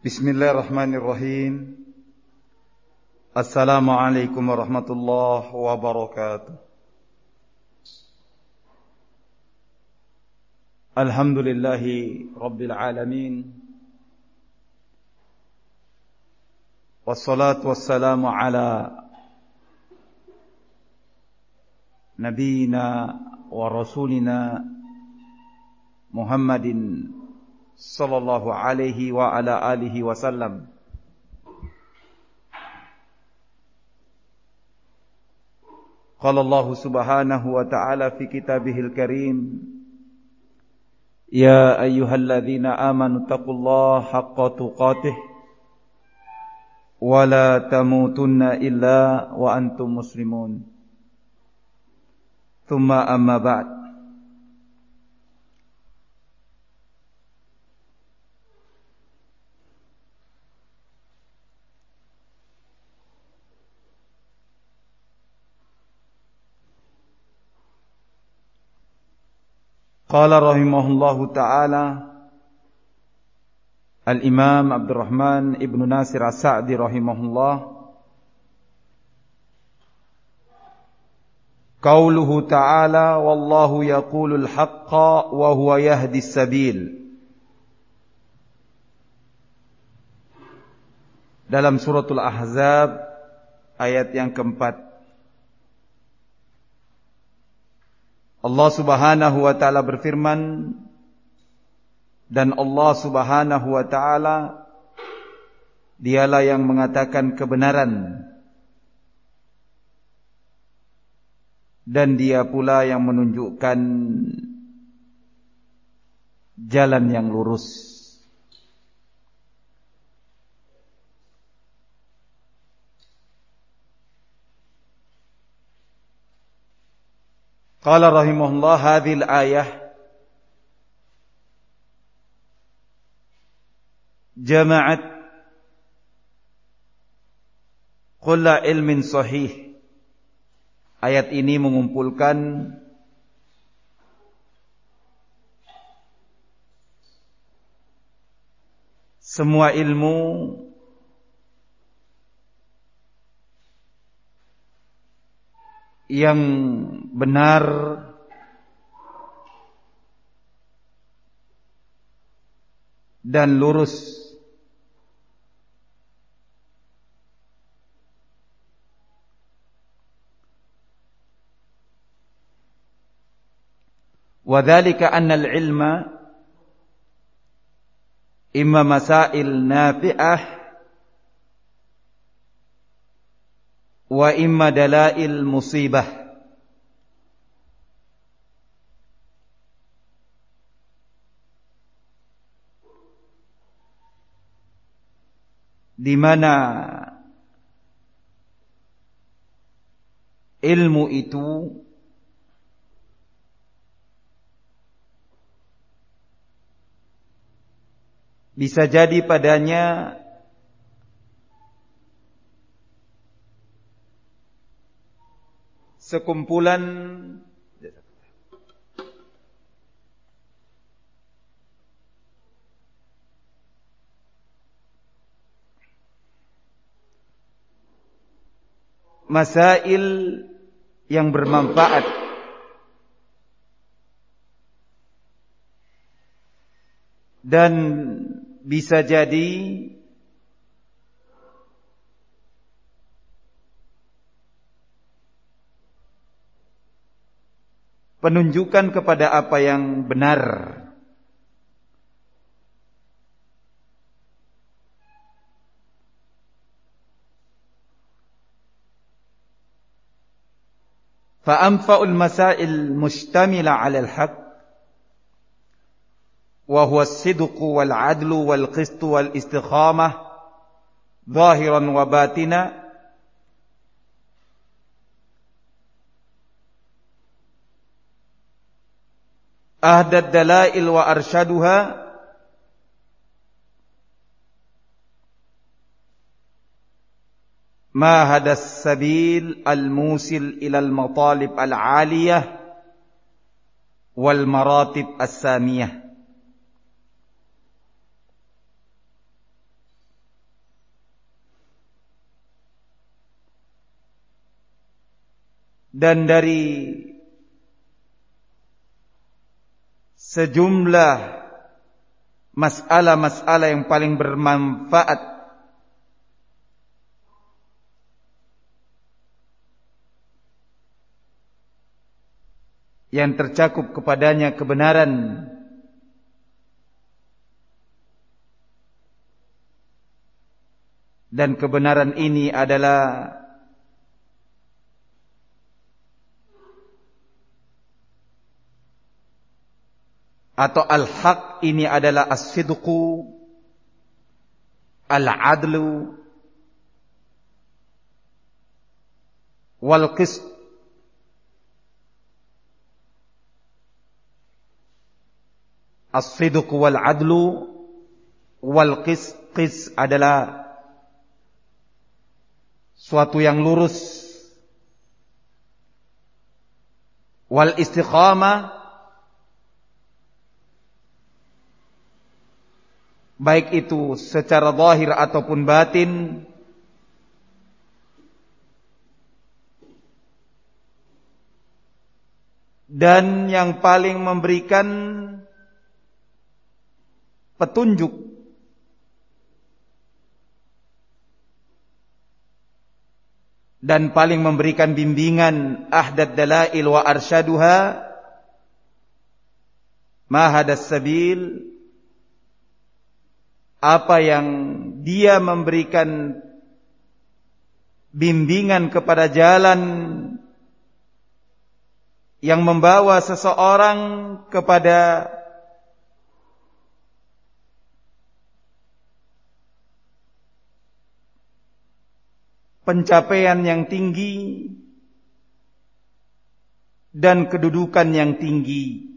Bismillahirrahmanirrahim. Assalamualaikum warahmatullahi wabarakatuh. Alhamdulillahi rabbil alamin. Wassalatu wassalamu ala nabiyyina wa rasulina Muhammadin sallallahu alaihi wa ala alihi wasallam. Qala Allah subhanahu wa ta'ala fi kitabihil karim, ya ayyuhalladzina amanu taqullaha haqqa tuqatih wa la tamutunna illa wa antum muslimun. Thumma amma ba'd. Qala rahimahullahu ta'ala Al-Imam Abdurrahman Ibn Nasir As-Sa'di rahimahullah, qauluhu ta'ala wallahu yaqulul haqqa wa huwa yahdis sabil. Dalam suratul Ahzab ayat yang keempat, Allah subhanahu wa ta'ala berfirman, dan Allah subhanahu wa ta'ala dialah yang mengatakan kebenaran, dan dia pula yang menunjukkan jalan yang lurus. Qala rahimahullah, hadhil ayah jama'at kulla ilmin sahih. Ayat ini mengumpulkan semua ilmu yang benar dan lurus. Wa dzalika anna al-ilma imma masail nafi'ah wa imma dalail musibah. Di mana ilmu itu bisa jadi padanya sekumpulan masail yang bermanfaat dan bisa jadi penunjukan kepada apa yang benar. Fa'anfa'ul masail mustamila 'ala al-haq wa huwa as-sidqu wal 'adlu wal qistu wal istiqamah zahiran wa batina ahdad dalail wa arshaduha ma hadas sabil al-musil ila al-matalib al-aliyah wal maratib as-samiyah. dan dari sejumlah masalah-masalah yang paling bermanfaat yang tercakup kepadanya kebenaran, dan kebenaran ini adalah atau al-haq ini adalah as-sidqu, al-adlu, wal-qist. As-sidqu wal-adlu wal-qist. Qist adalah suatu yang lurus. Wal-istiqamah, baik itu secara zahir ataupun batin, dan yang paling memberikan petunjuk dan paling memberikan bimbingan, ahdad dalail wa arsyaduha ma hadas sabil, apa yang dia memberikan bimbingan kepada jalan yang membawa seseorang kepada pencapaian yang tinggi dan kedudukan yang tinggi.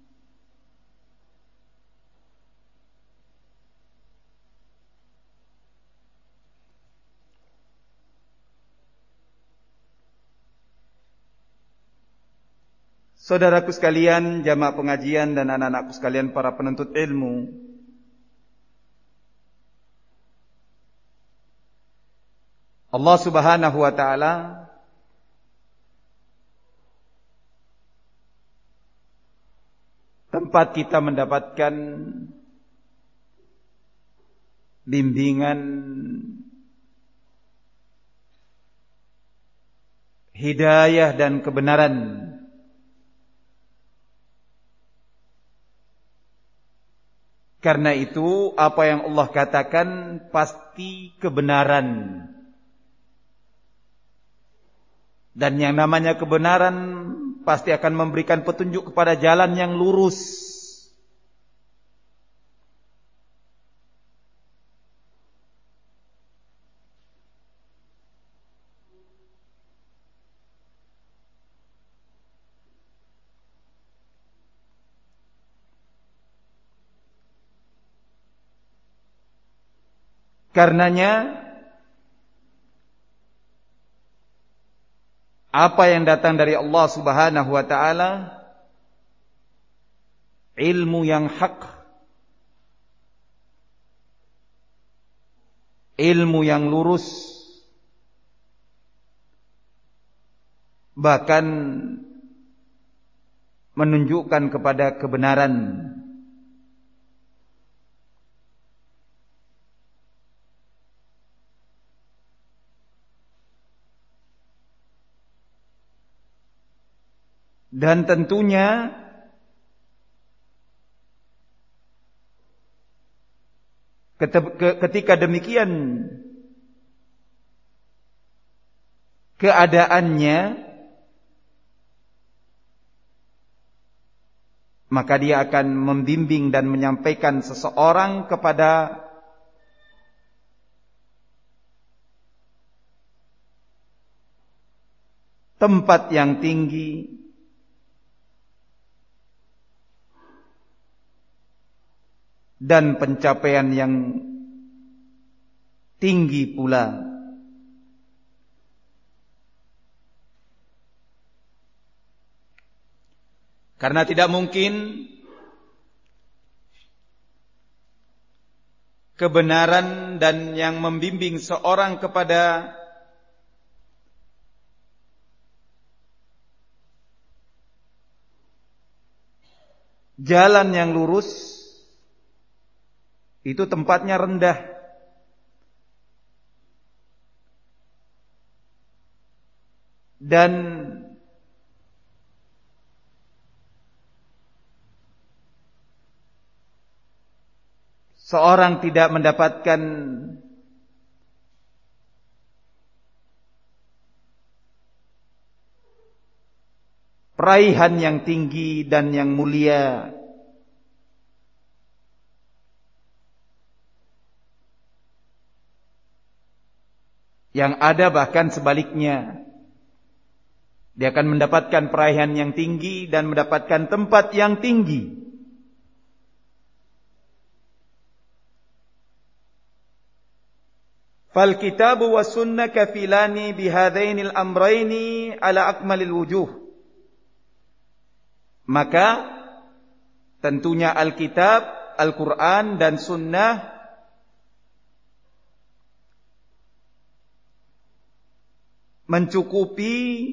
Saudaraku sekalian, jamaah pengajian dan anak-anakku sekalian para penuntut ilmu, Allah Subhanahu wa taala tempat kita mendapatkan bimbingan, hidayah dan kebenaran. Karena itu apa yang Allah katakan pasti kebenaran. Dan yang namanya kebenaran pasti akan memberikan petunjuk kepada jalan yang lurus. Karenanya apa yang datang dari Allah Subhanahu wa taala, ilmu yang hak, ilmu yang lurus, bahkan menunjukkan kepada kebenaran. Dan tentunya ketika demikian keadaannya, maka dia akan membimbing dan menyampaikan seseorang kepada tempat yang tinggi, dan pencapaian yang tinggi pula. Karena tidak mungkin kebenaran dan yang membimbing seorang kepada jalan yang lurus itu tempatnya rendah. Dan seorang tidak mendapatkan peraihan yang tinggi dan yang mulia, yang ada bahkan sebaliknya, dia akan mendapatkan peraihan yang tinggi dan mendapatkan tempat yang tinggi. Fal kitabu was sunnah kafilani bihadainil amraini ala akmalil wujuh. Maka tentunya Alkitab, Al-Quran dan Sunnah mencukupi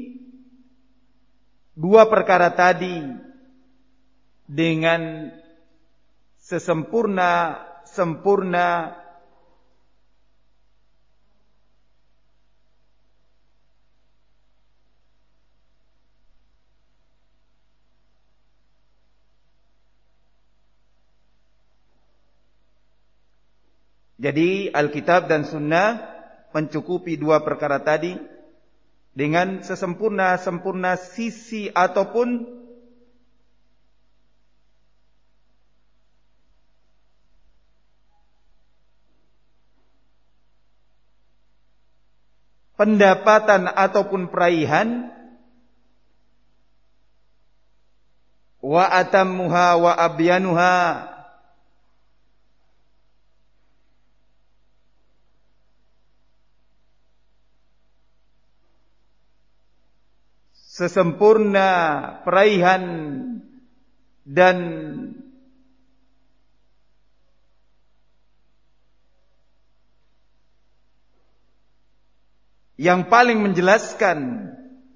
dua perkara tadi dengan sempurna. Jadi Alkitab dan Sunnah mencukupi dua perkara tadi dengan sesempurna sisi ataupun pendapatan ataupun peraihan, wa atammuha wa abyanuha, sesempurna peraihan dan yang paling menjelaskan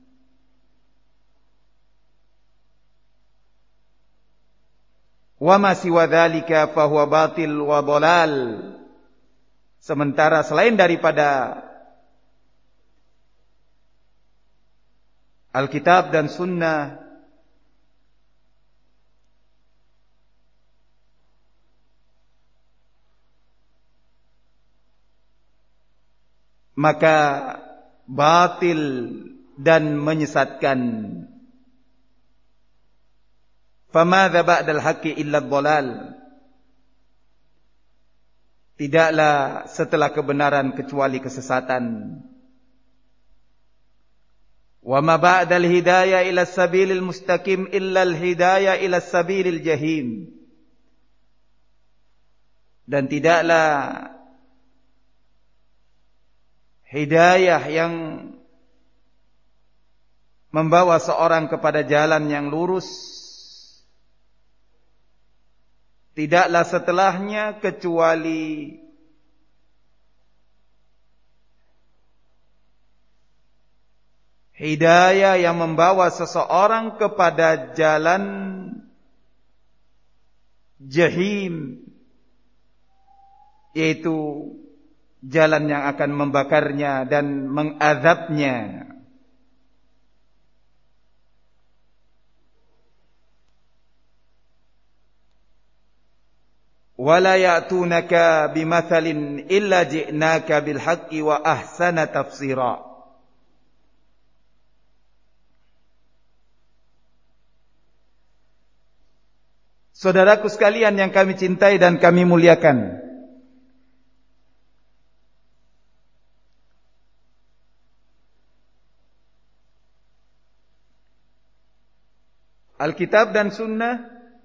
wa ma siwa dzalika fa huwa batil wa dhalal. Sementara selain daripada Alkitab dan Sunnah maka batil dan menyesatkan. Famadza ba'dal haqqi illa dhalal. Tidaklah setelah kebenaran kecuali kesesatan. Wa ma ba'dal hidayah ila sabilil mustaqim illa al hidayah ila sabilil jahim. Dan tidaklah hidayah yang membawa seorang kepada jalan yang lurus, tidaklah setelahnya kecuali hidayah yang membawa seseorang kepada jalan jahim, yaitu jalan yang akan membakarnya dan mengazabnya. Wala ya'tunaka bimathalin illa ji'naka bil haqqi wa ahsana tafsira. Saudaraku sekalian yang kami cintai dan kami muliakan, Alkitab dan Sunnah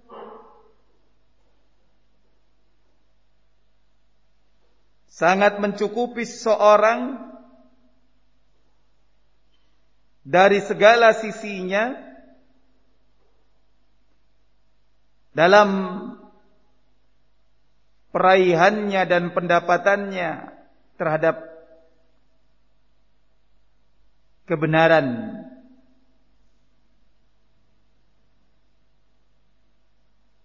sangat mencukupi seseorang dari segala sisinya dalam peraihannya dan pendapatannya terhadap kebenaran.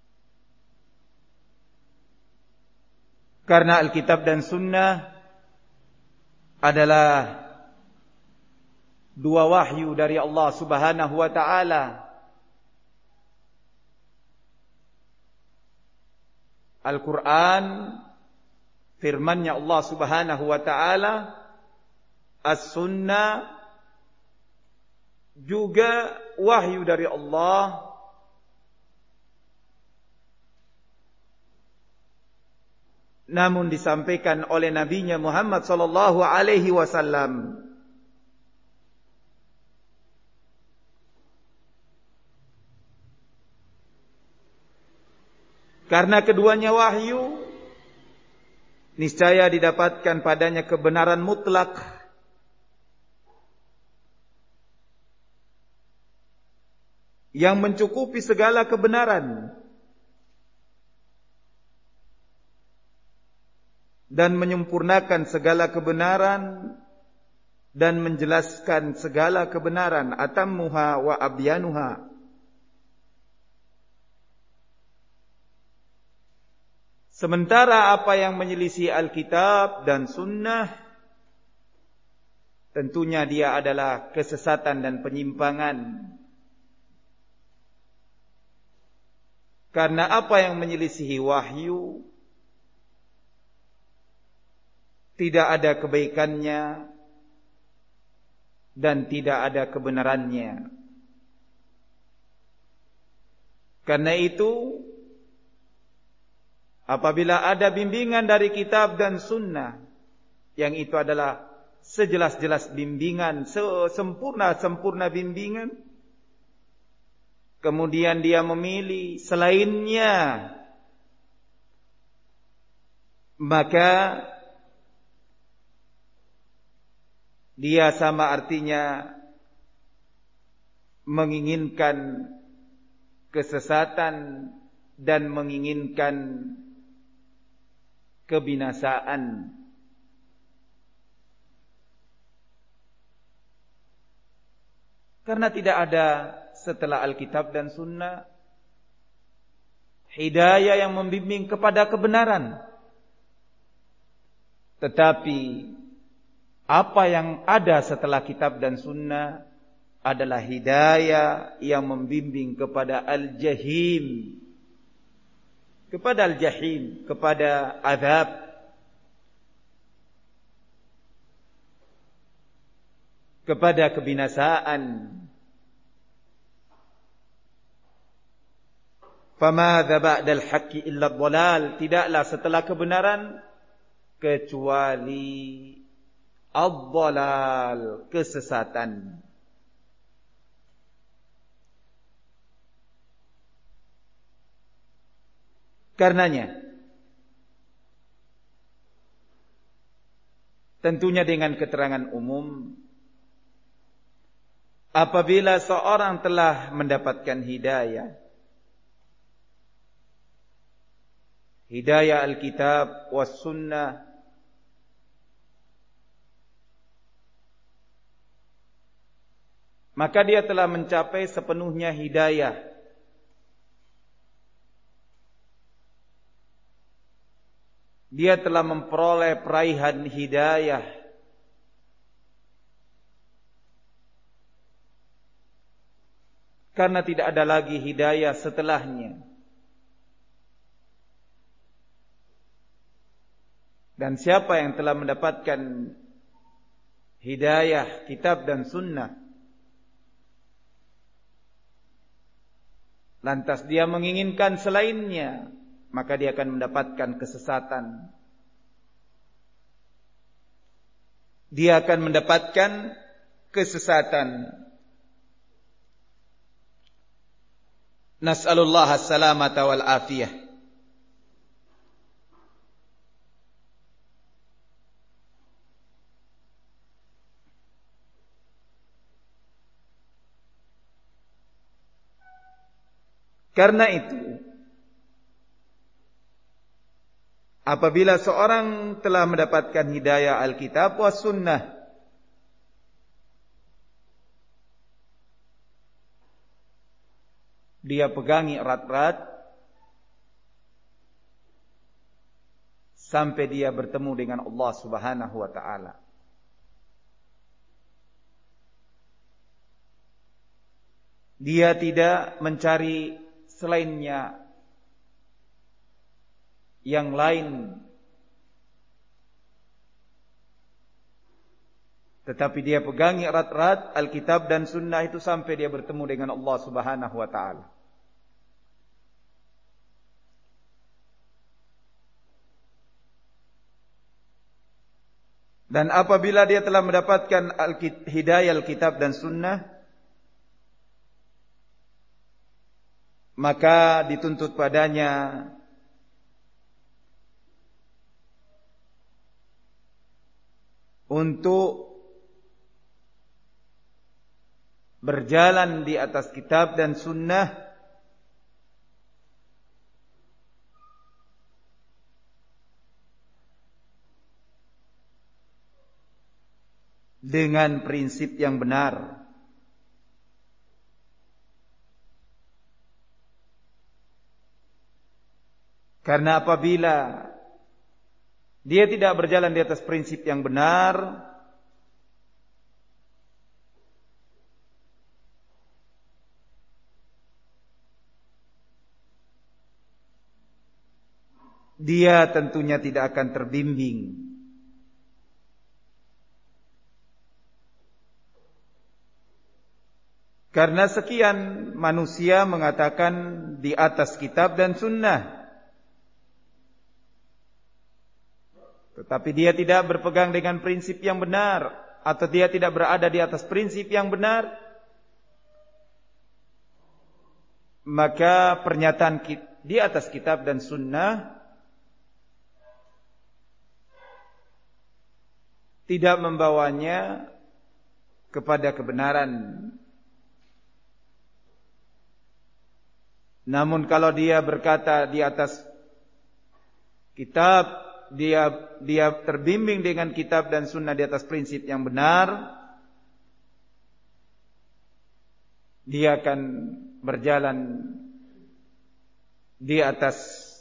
Karena Alkitab dan Sunnah adalah dua wahyu dari Allah Subhanahu wa ta'ala. Al-Quran firman-Nya Allah Subhanahu wa ta'ala, As-Sunnah juga wahyu dari Allah, namun disampaikan oleh Nabi-Nya Muhammad sallallahu alaihi wasallam. Karena keduanya wahyu, niscaya didapatkan padanya kebenaran mutlak yang mencukupi segala kebenaran dan menyempurnakan segala kebenaran dan menjelaskan segala kebenaran, atammuha wa abyanuha. Sementara apa yang menyelisih Alkitab dan Sunnah, tentunya dia adalah kesesatan dan penyimpangan. Karena apa yang menyelisihi wahyu tidak ada kebaikannya dan tidak ada kebenarannya. Karena itu, apabila ada bimbingan dari kitab dan sunnah, yang itu adalah sejelas-jelas bimbingan, sempurna bimbingan, kemudian dia memilih selainnya, maka dia sama artinya menginginkan kesesatan dan menginginkan kebinasaan. Karena tidak ada setelah Alkitab dan Sunnah hidayah yang membimbing kepada kebenaran. Tetapi apa yang ada setelah kitab dan sunnah adalah hidayah yang membimbing kepada al-jahim, kepada al-jahim, kepada azab, kepada kebinasaan. Famadza ba'dal haqqi illa dhalal, tidaklah setelah kebenaran kecuali ad-dhalal, kesesatan. Karenanya, tentunya dengan keterangan umum, apabila seorang telah mendapatkan hidayah Alkitab was sunnah, maka dia telah mencapai sepenuhnya hidayah. Dia telah memperoleh peraihan hidayah. Karena tidak ada lagi hidayah setelahnya. Dan siapa yang telah mendapatkan hidayah kitab dan sunnah, lantas dia menginginkan selainnya, maka dia akan mendapatkan kesesatan. Dia akan mendapatkan kesesatan. Nas'alullah as-salamata wal afiyah. Karena itu, apabila seorang telah mendapatkan hidayah Alkitab was sunnah, dia pegangi erat-erat sampai dia bertemu dengan Allah Subhanahu wa taala. Dia tidak mencari selainnya yang lain, tetapi dia pegangi erat-erat Alkitab dan Sunnah itu sampai dia bertemu dengan Allah Subhanahu wa taala. Dan apabila dia telah mendapatkan hidayah Alkitab dan Sunnah, maka dituntut padanya untuk berjalan di atas kitab dan sunnah dengan prinsip yang benar. Karena apabila dia tidak berjalan di atas prinsip yang benar, dia tentunya tidak akan terbimbing. Karena sekian manusia mengatakan di atas kitab dan sunnah, tetapi dia tidak berpegang dengan prinsip yang benar, atau dia tidak berada di atas prinsip yang benar, maka pernyataan di atas kitab dan sunnah tidak membawanya kepada kebenaran. Namun kalau dia berkata di atas kitab, dia terbimbing dengan kitab dan sunnah di atas prinsip yang benar, dia akan berjalan di atas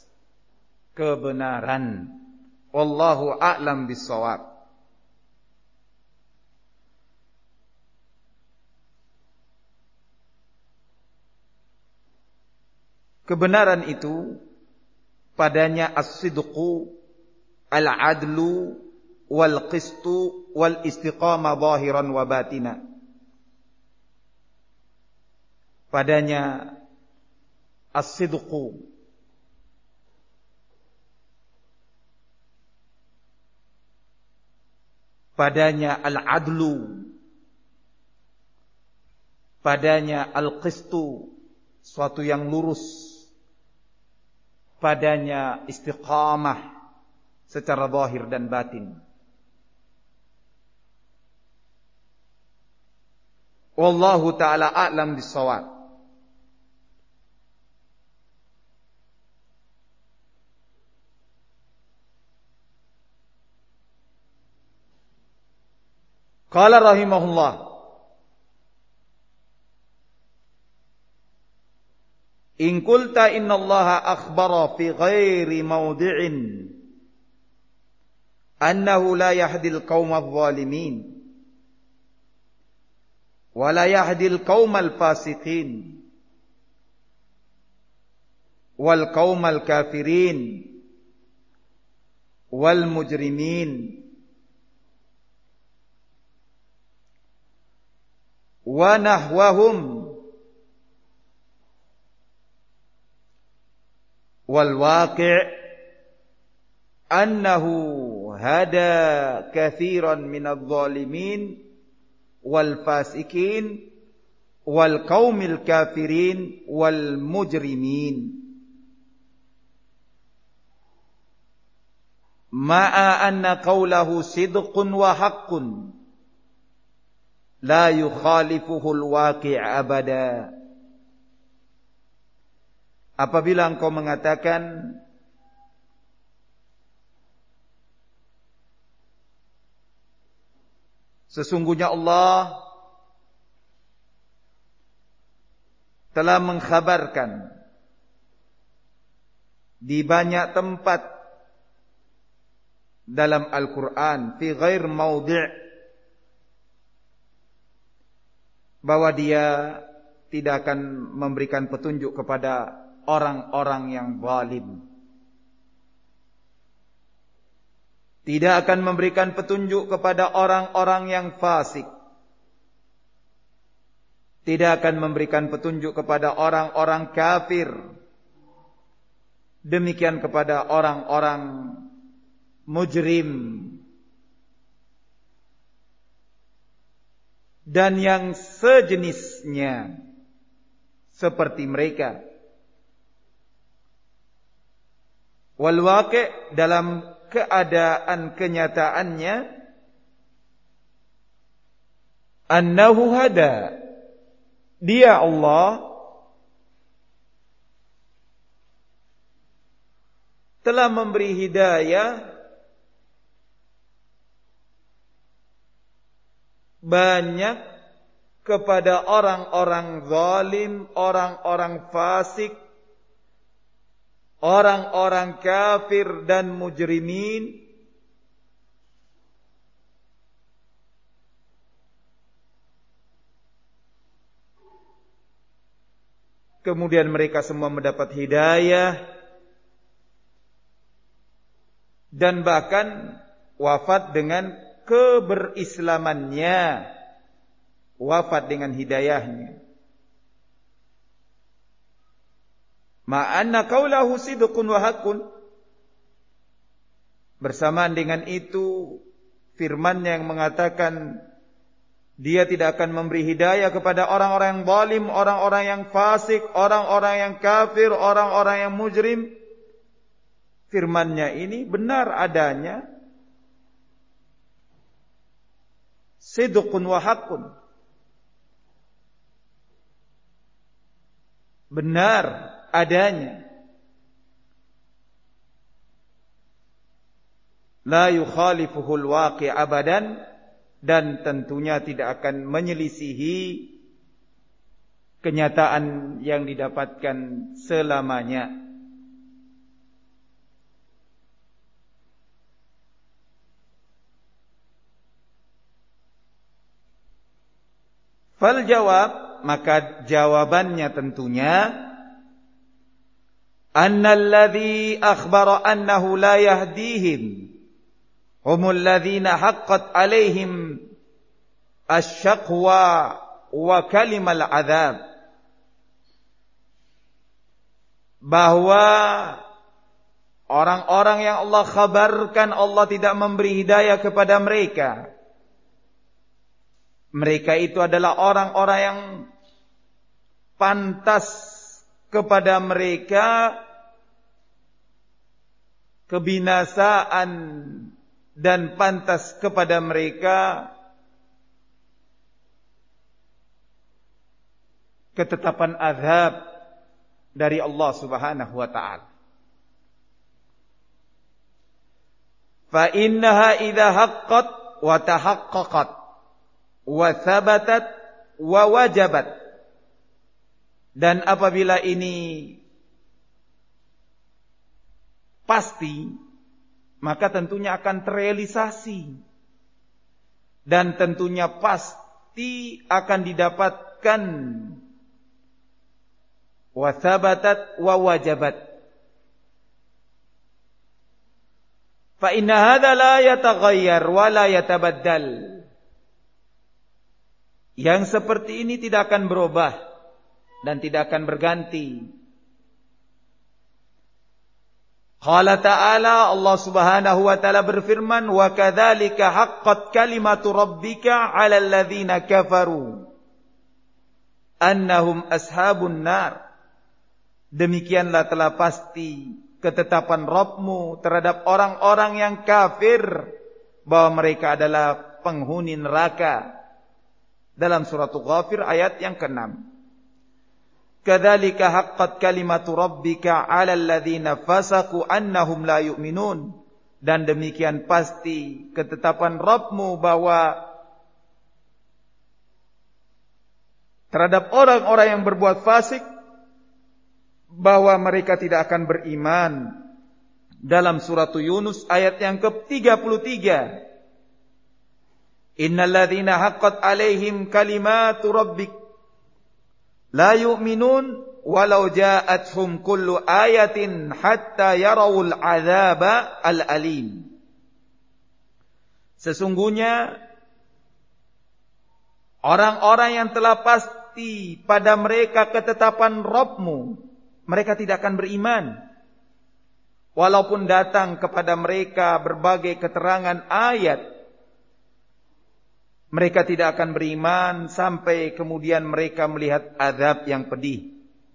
kebenaran. Wallahu a'lam bissawab. Kebenaran itu padanya as-sidqu, al-adlu, wal-qistu, wal-istiqamah zahiran wa batina. Padanya as-sidqu, padanya al-adlu, padanya al-qistu, suatu yang lurus, padanya istiqamah secara zahir dan batin. Wallahu ta'ala a'lam bissawab. Qala rahimahullah, in qulta innallaha akhbara fi ghairi mawdi'in annahu la yahdil qaumal zalimin wa la yahdil qaumal fasiqin wal qaumal kafirin wal mujrimin wa nahwahum wal waqi' annahu hada kathiran minadh dhalimin wal fasikin wal qaumil kafirin wal mujrimin ma'a anna qawlahu sidqun wa haqqun la yukhalifuhu al waqi' abada. Apabila engkau mengatakan sesungguhnya Allah telah mengkhabarkan di banyak tempat dalam Al-Quran fi ghair maudhi', bahwa dia tidak akan memberikan petunjuk kepada orang-orang yang zalim. Tidak akan memberikan petunjuk kepada orang-orang yang fasik. Tidak akan memberikan petunjuk kepada orang-orang kafir. Demikian kepada orang-orang mujrim dan yang sejenisnya seperti mereka. Wal waqi', dalam keadaan kenyataannya, annahu hada, dia Allah telah memberi hidayah banyak kepada orang-orang zalim, orang-orang fasik, orang-orang kafir dan mujrimin, kemudian mereka semua mendapat hidayah dan bahkan wafat dengan keberislamannya, wafat dengan hidayahnya. Ma'anna qawlahu sidqun wa haqqun, bersamaan dengan itu firman-Nya yang mengatakan dia tidak akan memberi hidayah kepada orang-orang yang zalim, orang-orang yang fasik, orang-orang yang kafir, orang-orang yang mujrim. Firman-Nya ini benar adanya, sidqun wa haqqun, benar adanya, la yukhalifuhul waqi' abadan, dan tentunya tidak akan menyelisihi kenyataan yang didapatkan selamanya. Fal jawab, maka jawabannya tentunya annal ladzi akhbara annahu la yahdihim humul ladzina haqqat alaihim asyaqwa wa kalimal adzab, bahwa orang-orang yang Allah khabarkan Allah tidak memberi hidayah kepada mereka, mereka itu adalah orang-orang yang pantas kepada mereka kebinasaan dan pantas kepada mereka ketetapan azab dari Allah Subhanahu wa ta'ala. Fa innaha idza haqqat wa tahaqqaqat wa thabatat wa wajabat, dan apabila ini pasti, maka tentunya akan terrealisasi dan tentunya pasti akan didapatkan wa thabatat wa wajabat. Fa inna hadza la yataghayyar wa la yatabaddal, yang seperti ini tidak akan berubah dan tidak akan berganti. Qala ta'ala, Allah Subhanahu wa ta'ala berfirman, wa kadzalika haqqat kalimatu rabbika 'alal ladzina kafaru annahum ashabun nar. Demikianlah telah pasti ketetapan Rabb-Mu terhadap orang-orang yang kafir bahwa mereka adalah penghuni neraka. Dalam surat Ghafir ayat yang ke-6. Kadzalika haqqat kalimatu rabbika 'alal ladzina fasaqu annahum la yu'minun. Dan demikian pasti ketetapan Rabb-Mu bahwa terhadap orang-orang yang berbuat fasik bahwa mereka tidak akan beriman. dalam surat Yunus ayat yang ke-33. Innal ladzina haqqat 'alaihim kalimatu rabbik la yu'minun walau ja'atuhum kullu ayatin hatta yarawul 'adzaba al-alim. Sesungguhnya orang-orang yang telah pasti pada mereka ketetapan Rabb-Mu, mereka tidak akan beriman walaupun datang kepada mereka berbagai keterangan ayat. Mereka tidak akan beriman sampai kemudian mereka melihat azab yang pedih.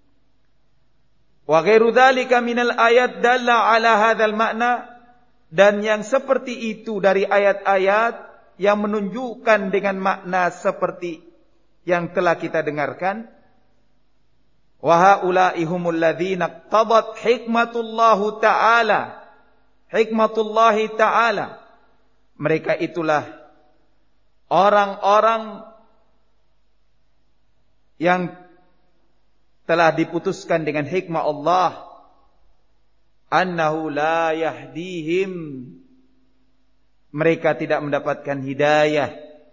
Wa ghairu dzalika minal ayat dalla ala hadzal makna, dan yang seperti itu dari ayat-ayat yang menunjukkan dengan makna seperti yang telah kita dengarkan. Wa haula'i humul ladzina iqtadat hikmatullahi ta'ala. Mereka itulah orang-orang yang telah diputuskan dengan hikmah Allah, annahu la yahdihim, mereka tidak mendapatkan hidayah,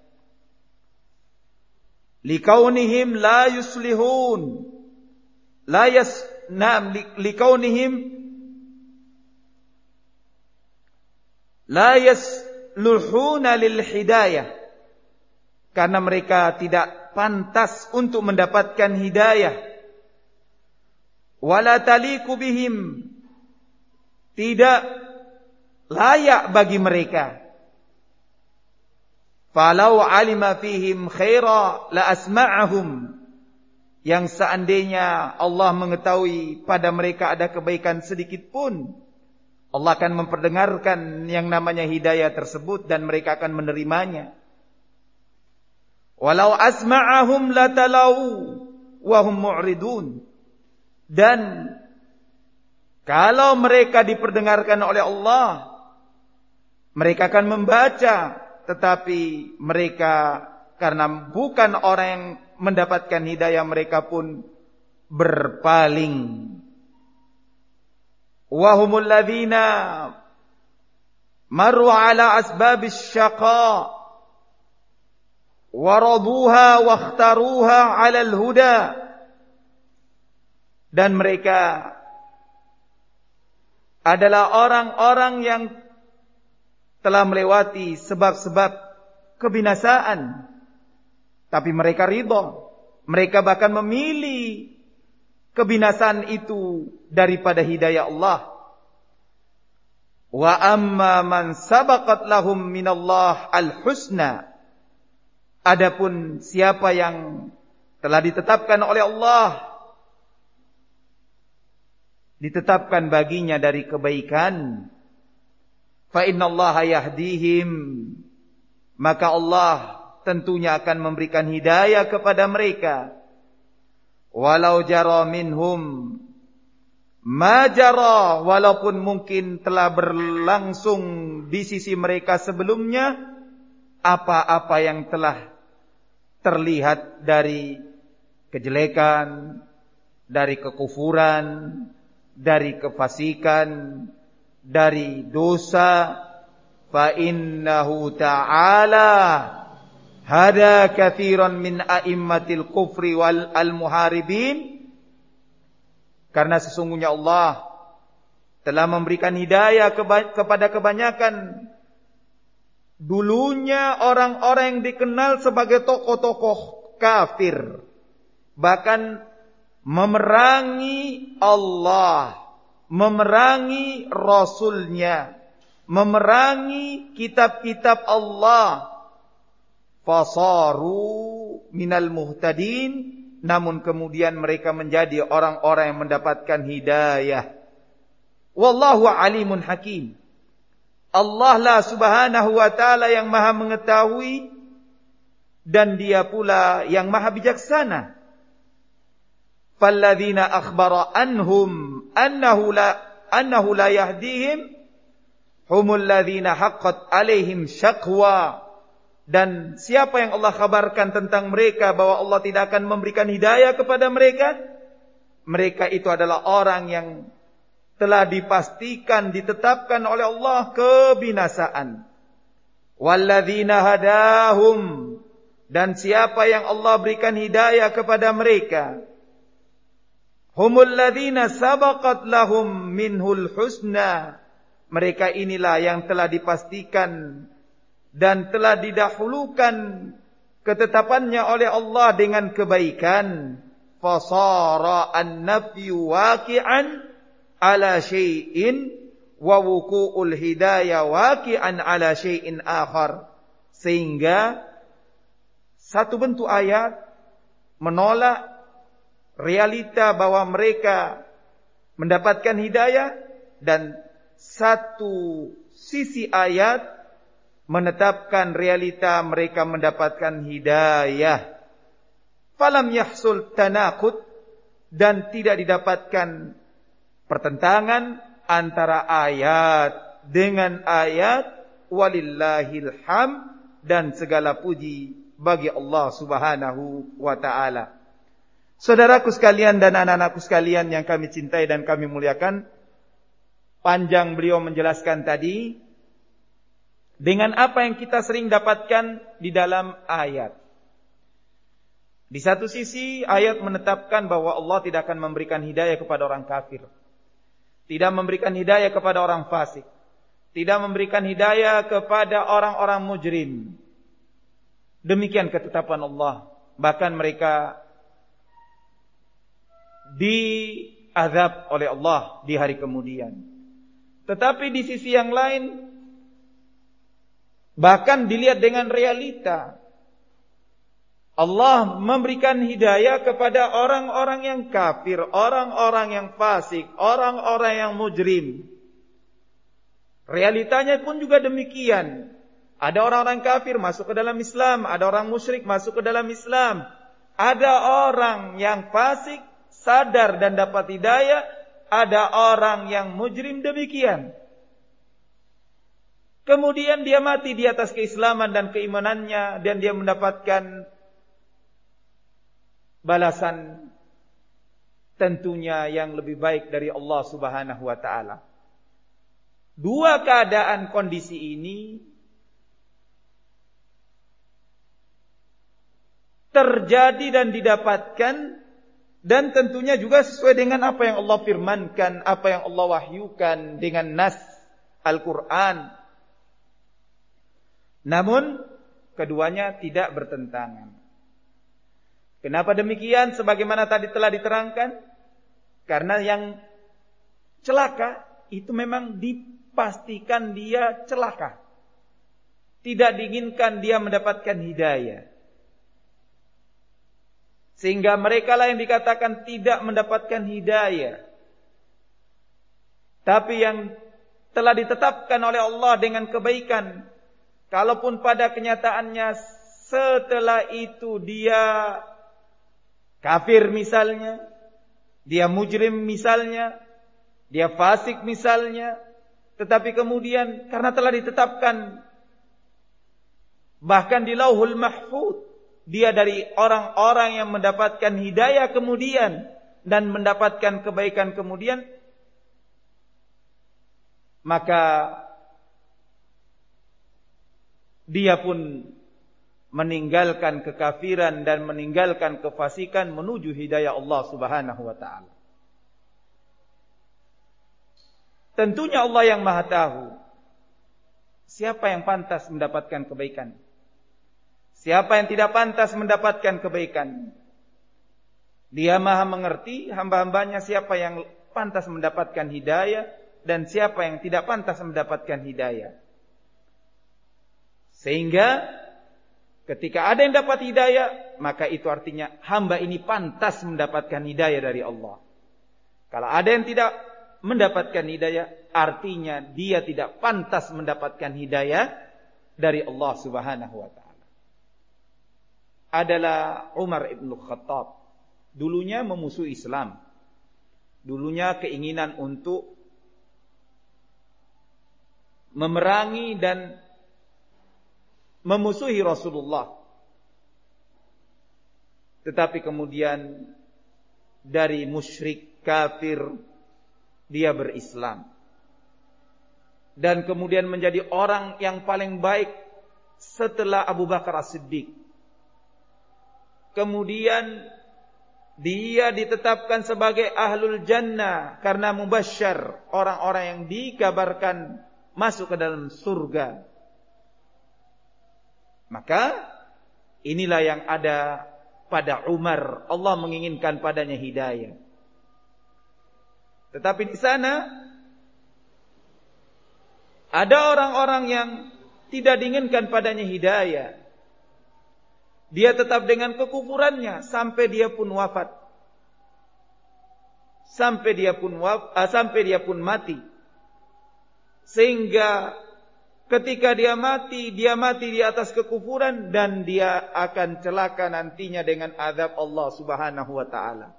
likaunihim la yuslihun, likaunihim la yasluhuna lil hidayah, karena mereka tidak pantas untuk mendapatkan hidayah. Wala taliqu bihim, tidak layak bagi mereka. Falau alima fihim khaira la asma'ahum, yang seandainya Allah mengetahui pada mereka ada kebaikan sedikit pun, Allah akan memperdengarkan yang namanya hidayah tersebut dan mereka akan menerimanya. Walau asma'ahum latalau wa hum mu'ridun, dan kalau mereka diperdengarkan oleh Allah, mereka akan membaca, tetapi mereka karena bukan orang yang mendapatkan hidayah, mereka pun berpaling. Wa humul ladzina maru ala asbabis syaqa waraduha wakhtaruha 'alal huda, dan mereka adalah orang-orang yang telah melewati sebab-sebab kebinasaan, tapi mereka ridha, mereka bahkan memilih kebinasaan itu daripada hidayah Allah. Wa amma man sabaqat lahum minallah al-husna, adapun siapa yang telah ditetapkan oleh Allah, ditetapkan baginya dari kebaikan, fa innallaha yahdihim, maka Allah tentunya akan memberikan hidayah kepada mereka. Walau jara minhum ma jara, walaupun mungkin telah berlangsung di sisi mereka sebelumnya apa-apa yang telah terlihat dari kejelekan, dari kekufuran, dari kefasikan, dari dosa. Fa innahu ta'ala hada katsiran min a'immatil kufri wal al-muharibin, karena sesungguhnya Allah telah memberikan hidayah kepada kebanyakan dulunya orang-orang yang dikenal sebagai tokoh-tokoh kafir, bahkan memerangi Allah, memerangi Rasulnya, memerangi kitab-kitab Allah. Fasaru minal muhtadin, namun kemudian mereka menjadi orang-orang yang mendapatkan hidayah. Wallahu alimun hakim. Allah lah subhanahu wa ta'ala yang maha mengetahui, dan dia pula yang maha bijaksana. Falladzina akhbara anhum annahu la yahdihim humul ladzina haqqat alaihim syaqwa, dan siapa yang Allah kabarkan tentang mereka bahwa Allah tidak akan memberikan hidayah kepada mereka, mereka itu adalah orang yang telah dipastikan, ditetapkan oleh Allah kebinasaan. Walladzina hadahum, dan siapa yang Allah berikan hidayah kepada mereka, humul ladzina sabaqat lahum minhul husna, mereka inilah yang telah dipastikan dan telah didahulukan ketetapannya oleh Allah dengan kebaikan. Fasara an-nafyu waqi'an ala syai'in wa wuqu'ul hidayah waqi'an ala syai'in akhar. Sehingga satu bentuk ayat menolak realita bahwa mereka mendapatkan hidayah, dan satu sisi ayat menetapkan realita mereka mendapatkan hidayah. Falam yahsul tanaqud, dan tidak didapatkan pertentangan antara ayat dengan ayat. Walillahil hamd, dan segala puji bagi Allah Subhanahu wa taala. Saudaraku sekalian dan anak-anakku sekalian yang kami cintai dan kami muliakan, panjang beliau menjelaskan tadi dengan apa yang kita sering dapatkan di dalam ayat. Di satu sisi ayat menetapkan bahwa Allah tidak akan memberikan hidayah kepada orang kafir, tidak memberikan hidayah kepada orang fasik, tidak memberikan hidayah kepada orang-orang mujrim. Demikian ketetapan Allah. Bahkan mereka diazab oleh Allah di hari kemudian. Tetapi di sisi yang lain, bahkan dilihat dengan realita, Allah memberikan hidayah kepada orang-orang yang kafir, orang-orang yang fasik, orang-orang yang mujrim. Realitanya pun juga demikian. Ada orang-orang kafir masuk ke dalam Islam, ada orang musyrik masuk ke dalam Islam, ada orang yang fasik sadar dan dapat hidayah, ada orang yang mujrim demikian. Kemudian dia mati di atas keislaman dan keimanannya, dan dia mendapatkan balasan tentunya yang lebih baik dari Allah Subhanahu wa taala. Dua keadaan kondisi ini terjadi dan didapatkan, dan tentunya juga sesuai dengan apa yang Allah firmankan, apa yang Allah wahyukan dengan nas Al-Quran. Namun keduanya tidak bertentangan. Kenapa demikian? Sebagaimana tadi telah diterangkan, karena yang celaka itu memang dipastikan dia celaka, tidak diinginkan dia mendapatkan hidayah. Sehingga mereka lah yang dikatakan tidak mendapatkan hidayah. Tapi yang telah ditetapkan oleh Allah dengan kebaikan, kalaupun pada kenyataannya setelah itu dia kafir misalnya, dia mujrim misalnya, dia fasik misalnya, tetapi kemudian karena telah ditetapkan bahkan di Lauhul Mahfuz, dia dari orang-orang yang mendapatkan hidayah kemudian dan mendapatkan kebaikan kemudian, maka dia pun meninggalkan kekafiran dan meninggalkan kefasikan menuju hidayah Allah Subhanahu wa taala. Tentunya Allah yang Maha tahu siapa yang pantas mendapatkan kebaikan, siapa yang tidak pantas mendapatkan kebaikan. Dia Maha mengerti hamba-hambanya siapa yang pantas mendapatkan hidayah dan siapa yang tidak pantas mendapatkan hidayah. Sehingga ketika ada yang dapat hidayah, maka itu artinya hamba ini pantas mendapatkan hidayah dari Allah. Kalau ada yang tidak mendapatkan hidayah, artinya dia tidak pantas mendapatkan hidayah dari Allah Subhanahu wa taala. Adalah Umar ibn Khattab. Dulunya memusuhi Islam. Dulunya keinginan untuk memerangi dan memusuhi Rasulullah. Tetapi kemudian dari musyrik kafir dia berislam. Dan kemudian menjadi orang yang paling baik setelah Abu Bakar As-Siddiq. Kemudian dia ditetapkan sebagai ahlul jannah karena mubasysyar, orang-orang yang dikabarkan masuk ke dalam surga. Maka inilah yang ada pada Umar. Allah menginginkan padanya hidayah. Tetapi di sana ada orang-orang yang tidak diinginkan padanya hidayah. Dia tetap dengan kekufurannya sampai dia pun wafat. Sampai dia pun mati. Sehingga ketika dia mati di atas kekufuran dan dia akan celaka nantinya dengan azab Allah Subhanahu wa taala.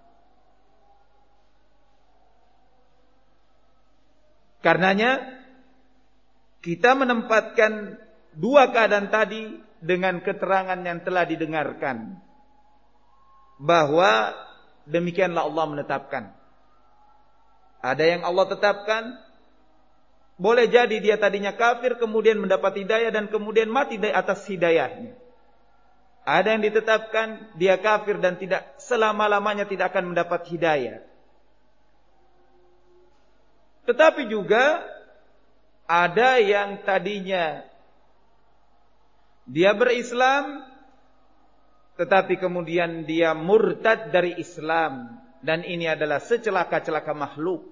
Karenanya kita menempatkan dua keadaan tadi dengan keterangan yang telah didengarkan, bahwa demikianlah Allah menetapkan. Ada yang Allah tetapkan, boleh jadi dia tadinya kafir kemudian mendapat hidayah dan kemudian mati di atas hidayahnya. Ada yang ditetapkan dia kafir dan tidak selama-lamanya tidak akan mendapat hidayah. Tetapi juga ada yang tadinya dia berislam, tetapi kemudian dia murtad dari Islam. Dan ini adalah secelaka-celaka makhluk.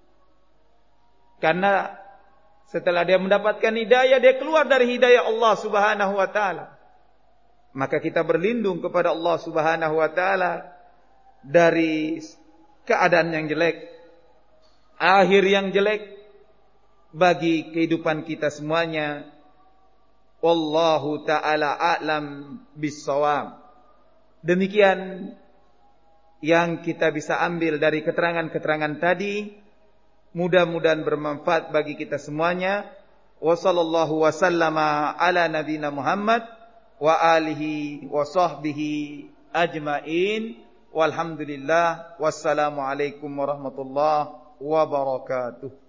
Karena setelah dia mendapatkan hidayah, dia keluar dari hidayah Allah Subhanahu wa ta'ala. Maka kita berlindung kepada Allah Subhanahu wa ta'ala dari keadaan yang jelek, akhir yang jelek bagi kehidupan kita semuanya. Wallahu ta'ala a'lam bis-shawab. Demikian yang kita bisa ambil dari keterangan-keterangan tadi. Mudah-mudahan bermanfaat bagi kita semuanya. Wa sallallahu wa sallama ala nabiyina Muhammad wa alihi wa sahbihi ajmain. Walhamdulillah. Wassalamualaikum warahmatullahi wabarakatuh.